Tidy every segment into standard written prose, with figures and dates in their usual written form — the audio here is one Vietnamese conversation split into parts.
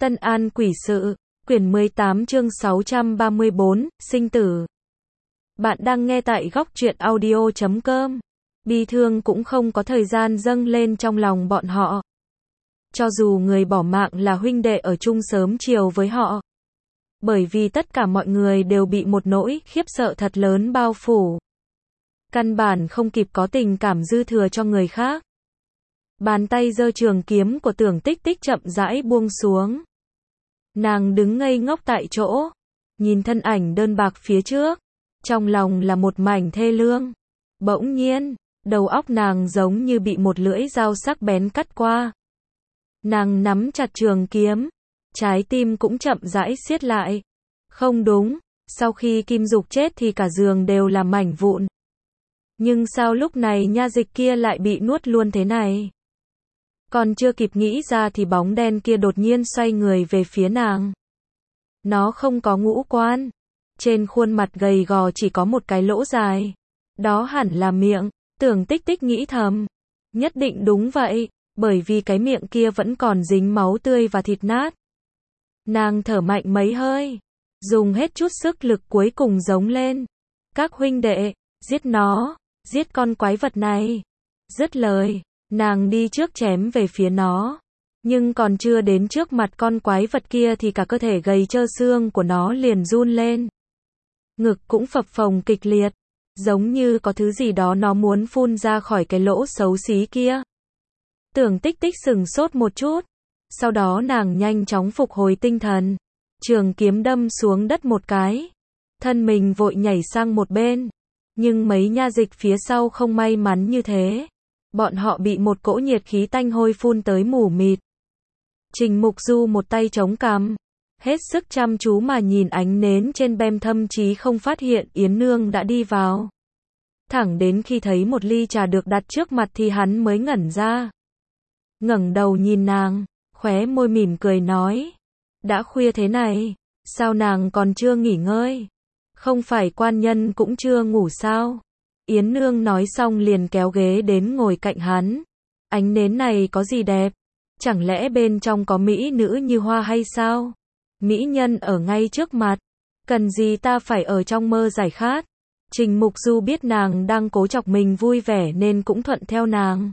Tân An Quỷ Sự, quyển 18 chương 634, sinh tử. Bạn đang nghe tại góc truyện audio.com. Bi thương cũng không có thời gian dâng lên trong lòng bọn họ. Cho dù người bỏ mạng là huynh đệ ở chung sớm chiều với họ. Bởi vì tất cả mọi người đều bị một nỗi khiếp sợ thật lớn bao phủ. Căn bản không kịp có tình cảm dư thừa cho người khác. Bàn tay giơ trường kiếm của Tưởng Tích Tích chậm rãi buông xuống. Nàng đứng ngây ngốc tại chỗ, nhìn thân ảnh đơn bạc phía trước, trong lòng là một mảnh thê lương. Bỗng nhiên, đầu óc nàng giống như bị một lưỡi dao sắc bén cắt qua. Nàng nắm chặt trường kiếm, trái tim cũng chậm rãi siết lại. Không đúng, sau khi Kim Dục chết thì cả giường đều là mảnh vụn. Nhưng sao lúc này nha dịch kia lại bị nuốt luôn thế này? Còn chưa kịp nghĩ ra thì bóng đen kia đột nhiên xoay người về phía nàng. Nó không có ngũ quan. Trên khuôn mặt gầy gò chỉ có một cái lỗ dài. Đó hẳn là miệng. Tưởng Tích Tích nghĩ thầm. Nhất định đúng vậy, bởi vì cái miệng kia vẫn còn dính máu tươi và thịt nát. Nàng thở mạnh mấy hơi, dùng hết chút sức lực cuối cùng giống lên. Các huynh đệ, giết nó, giết con quái vật này. Dứt lời, nàng đi trước chém về phía nó. Nhưng còn chưa đến trước mặt con quái vật kia thì cả cơ thể gầy trơ xương của nó liền run lên. Ngực cũng phập phồng kịch liệt, giống như có thứ gì đó nó muốn phun ra khỏi cái lỗ xấu xí kia. Tưởng Tích Tích sừng sốt một chút, sau đó nàng nhanh chóng phục hồi tinh thần. Trường kiếm đâm xuống đất một cái, thân mình vội nhảy sang một bên. Nhưng mấy nha dịch phía sau không may mắn như thế. Bọn họ bị một cỗ nhiệt khí tanh hôi phun tới mù mịt. Trình Mục Du một tay chống cằm, hết sức chăm chú mà nhìn ánh nến trên bem, thậm chí không phát hiện Yến Nương đã đi vào. Thẳng đến khi thấy một ly trà được đặt trước mặt thì hắn mới ngẩn ra. Ngẩng đầu nhìn nàng, khóe môi mỉm cười nói. Đã khuya thế này, sao nàng còn chưa nghỉ ngơi? Không phải quan nhân cũng chưa ngủ sao? Yến Nương nói xong liền kéo ghế đến ngồi cạnh hắn. Ánh nến này có gì đẹp? Chẳng lẽ bên trong có mỹ nữ như hoa hay sao? Mỹ nhân ở ngay trước mặt. Cần gì ta phải ở trong mơ giải khát? Trình Mục Du biết nàng đang cố chọc mình vui vẻ nên cũng thuận theo nàng.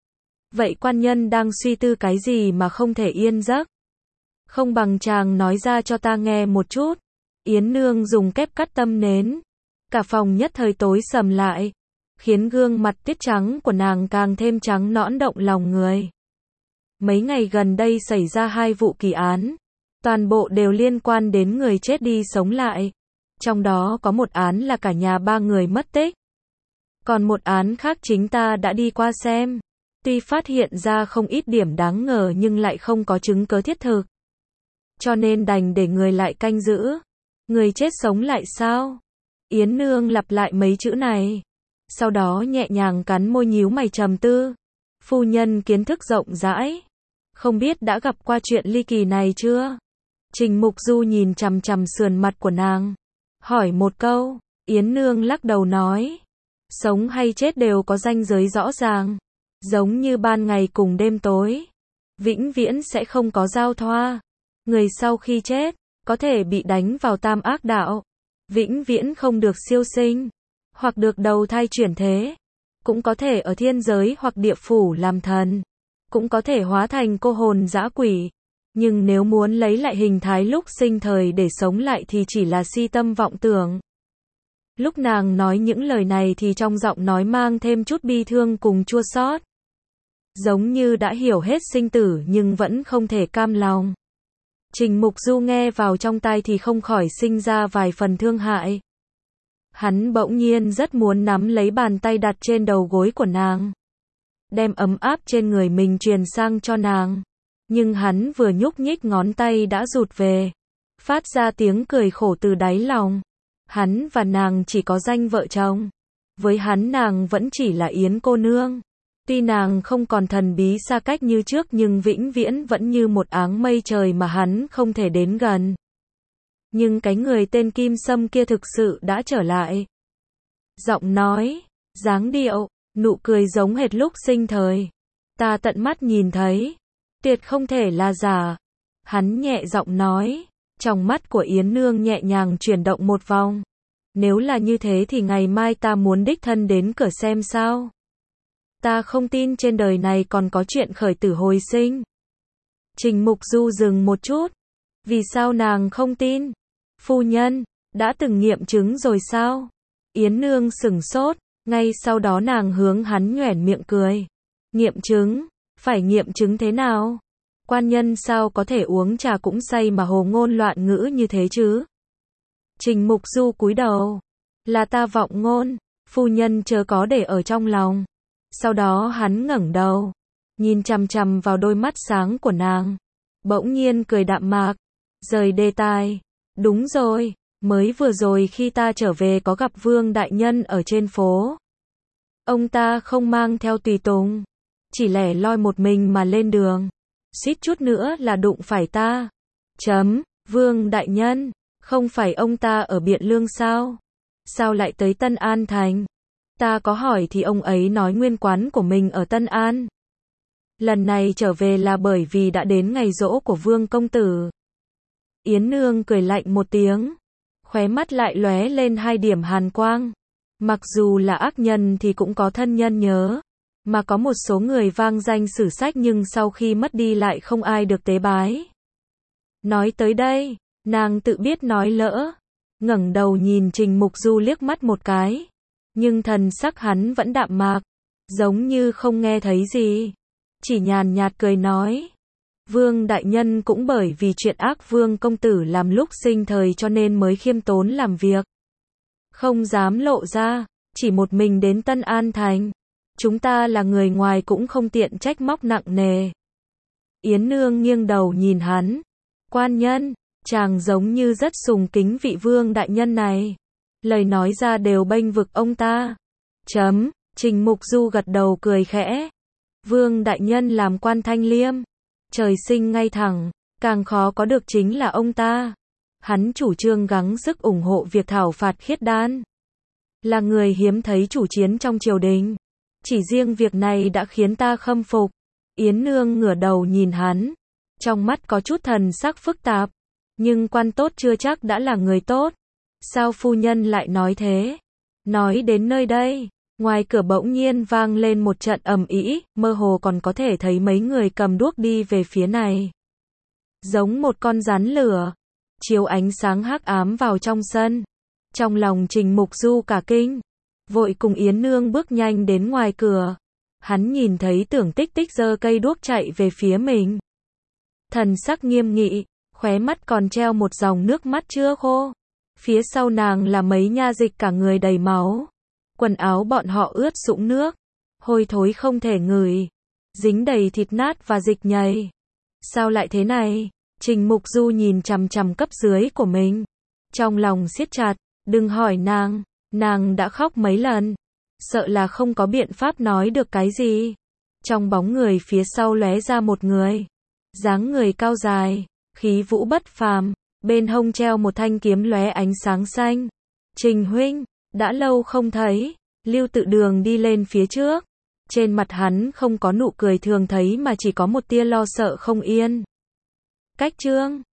Vậy quan nhân đang suy tư cái gì mà không thể yên giấc? Không bằng chàng nói ra cho ta nghe một chút. Yến Nương dùng kép cắt tâm nến. Cả phòng nhất thời tối sầm lại, khiến gương mặt tiết trắng của nàng càng thêm trắng nõn động lòng người. Mấy ngày gần đây xảy ra 2 vụ kỳ án, toàn bộ đều liên quan đến người chết đi sống lại. Trong đó có một án là cả nhà 3 người mất tích. Còn một án khác chính ta đã đi qua xem. Tuy phát hiện ra không ít điểm đáng ngờ nhưng lại không có chứng cứ thiết thực. Cho nên đành để người lại canh giữ. Người chết sống lại sao? Yến Nương lặp lại mấy chữ này. Sau đó nhẹ nhàng cắn môi nhíu mày trầm tư. Phu nhân kiến thức rộng rãi. Không biết đã gặp qua chuyện ly kỳ này chưa? Trình Mục Du nhìn chằm chằm sườn mặt của nàng. Hỏi một câu. Yến Nương lắc đầu nói. Sống hay chết đều có ranh giới rõ ràng. Giống như ban ngày cùng đêm tối. Vĩnh viễn sẽ không có giao thoa. Người sau khi chết, có thể bị đánh vào tam ác đạo. Vĩnh viễn không được siêu sinh. Hoặc được đầu thai chuyển thế. Cũng có thể ở thiên giới hoặc địa phủ làm thần. Cũng có thể hóa thành cô hồn dã quỷ. Nhưng nếu muốn lấy lại hình thái lúc sinh thời để sống lại thì chỉ là si tâm vọng tưởng. Lúc nàng nói những lời này thì trong giọng nói mang thêm chút bi thương cùng chua xót. Giống như đã hiểu hết sinh tử nhưng vẫn không thể cam lòng. Trình Mục Du nghe vào trong tai thì không khỏi sinh ra vài phần thương hại. Hắn bỗng nhiên rất muốn nắm lấy bàn tay đặt trên đầu gối của nàng. Đem ấm áp trên người mình truyền sang cho nàng. Nhưng hắn vừa nhúc nhích ngón tay đã rụt về. Phát ra tiếng cười khổ từ đáy lòng. Hắn và nàng chỉ có danh vợ chồng. Với hắn nàng vẫn chỉ là Yến cô nương. Tuy nàng không còn thần bí xa cách như trước nhưng vĩnh viễn vẫn như một áng mây trời mà hắn không thể đến gần. Nhưng cái người tên Kim Sâm kia thực sự đã trở lại. Giọng nói, dáng điệu, nụ cười giống hệt lúc sinh thời. Ta tận mắt nhìn thấy. Tuyệt không thể là giả. Hắn nhẹ giọng nói. Trong mắt của Yến Nương nhẹ nhàng chuyển động một vòng. Nếu là như thế thì ngày mai ta muốn đích thân đến cửa xem sao. Ta không tin trên đời này còn có chuyện khởi tử hồi sinh. Trình Mục Du dừng một chút. Vì sao nàng không tin? Phu nhân, đã từng nghiệm chứng rồi sao? Yến Nương sửng sốt, ngay sau đó nàng hướng hắn nhoẻn miệng cười. Nghiệm chứng? Phải nghiệm chứng thế nào? Quan nhân sao có thể uống trà cũng say mà hồ ngôn loạn ngữ như thế chứ? Trình Mục Du cúi đầu. Là ta vọng ngôn, phu nhân chớ có để ở trong lòng. Sau đó hắn ngẩng đầu, nhìn chằm chằm vào đôi mắt sáng của nàng. Bỗng nhiên cười đạm mạc, rời đề tài. Đúng rồi, mới vừa rồi khi ta trở về có gặp Vương đại nhân ở trên phố. Ông ta không mang theo tùy tùng, chỉ lẻ loi một mình mà lên đường. Suýt chút nữa là đụng phải ta. Vương đại nhân, không phải ông ta ở Biện Lương sao? Sao lại tới Tân An Thành? Ta có hỏi thì ông ấy nói nguyên quán của mình ở Tân An. Lần này trở về là bởi vì đã đến ngày giỗ của Vương công tử. Yến Nương cười lạnh một tiếng, khóe mắt lại lóe lên 2 điểm hàn quang. Mặc dù là ác nhân thì cũng có thân nhân nhớ, mà có một số người vang danh sử sách nhưng sau khi mất đi lại không ai được tế bái. Nói tới đây, nàng tự biết nói lỡ, ngẩng đầu nhìn Trình Mục Du liếc mắt một cái, nhưng thần sắc hắn vẫn đạm mạc, giống như không nghe thấy gì, chỉ nhàn nhạt cười nói. Vương đại nhân cũng bởi vì chuyện ác Vương công tử làm lúc sinh thời cho nên mới khiêm tốn làm việc, không dám lộ ra, chỉ một mình đến Tân An Thành. Chúng ta là người ngoài cũng không tiện trách móc nặng nề. Yến Nương nghiêng đầu nhìn hắn. Quan nhân, chàng giống như rất sùng kính vị Vương đại nhân này. Lời nói ra đều bênh vực ông ta. Trình Mục Du gật đầu cười khẽ. Vương đại nhân làm quan thanh liêm, trời sinh ngay thẳng, càng khó có được chính là ông ta. Hắn chủ trương gắng sức ủng hộ việc thảo phạt khiết đan. Là người hiếm thấy chủ chiến trong triều đình. Chỉ riêng việc này đã khiến ta khâm phục. Yến Nương ngửa đầu nhìn hắn, trong mắt có chút thần sắc phức tạp. Nhưng quan tốt chưa chắc đã là người tốt. Sao phu nhân lại nói thế? Nói đến nơi đây, ngoài cửa bỗng nhiên vang lên một trận ầm ĩ, mơ hồ còn có thể thấy mấy người cầm đuốc đi về phía này. Giống một con rắn lửa, chiếu ánh sáng hắc ám vào trong sân. Trong lòng Trình Mục Du cả kinh, vội cùng Yến Nương bước nhanh đến ngoài cửa. Hắn nhìn thấy Tưởng Tích Tích giơ cây đuốc chạy về phía mình. Thần sắc nghiêm nghị, khóe mắt còn treo một dòng nước mắt chưa khô. Phía sau nàng là mấy nha dịch cả người đầy máu. Quần áo bọn họ ướt sũng nước, hôi thối không thể ngửi, dính đầy thịt nát và dịch nhầy. Sao lại thế này? Trình Mục Du nhìn chằm chằm cấp dưới của mình, trong lòng siết chặt. Đừng hỏi nàng đã khóc mấy lần, sợ là không có biện pháp nói được cái gì. Trong bóng người phía sau lóe ra một người, dáng người cao dài, khí vũ bất phàm, bên hông treo một thanh kiếm lóe ánh sáng xanh. Trình huynh, đã lâu không thấy. Lưu Tự Đường đi lên phía trước, trên mặt hắn không có nụ cười thường thấy mà chỉ có một tia lo sợ không yên. Cách chương